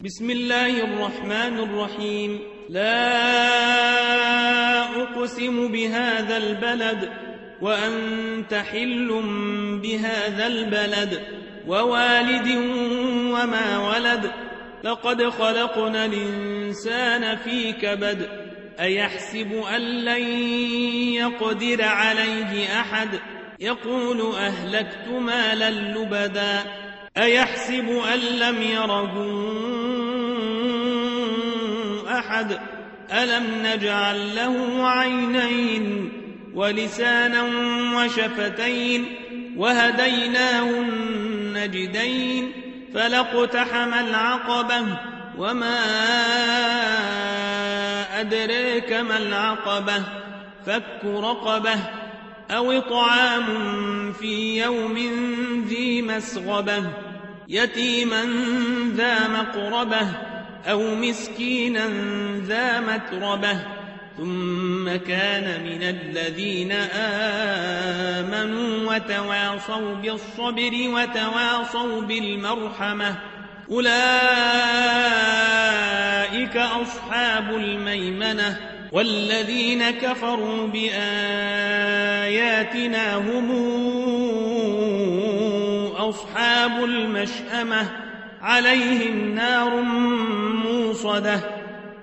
بسم الله الرحمن الرحيم. لا أقسم بهذا البلد وأنت حل بهذا البلد ووالد وما ولد لقد خلقنا الإنسان في كبد أيحسب أن لن يقدر عليه أحد يقول أهلكت مالا لبدا أيحسب أن لم يره أحد ألم نجعل له عينين ولسانا وشفتين وهديناه النجدين فلاقتحم العقبة وما أدريك ما العقبة فك رقبة أو إطعام في يوم ذي مسغبة يتيما ذا مقربة أو مسكينا ذا متربة ثم كان من الذين آمنوا وتواصوا بالصبر وتواصوا بالمرحمة أولئك أصحاب الميمنة والذين كفروا بآياتنا هم أصحاب المشأمة عليهم نار موصدة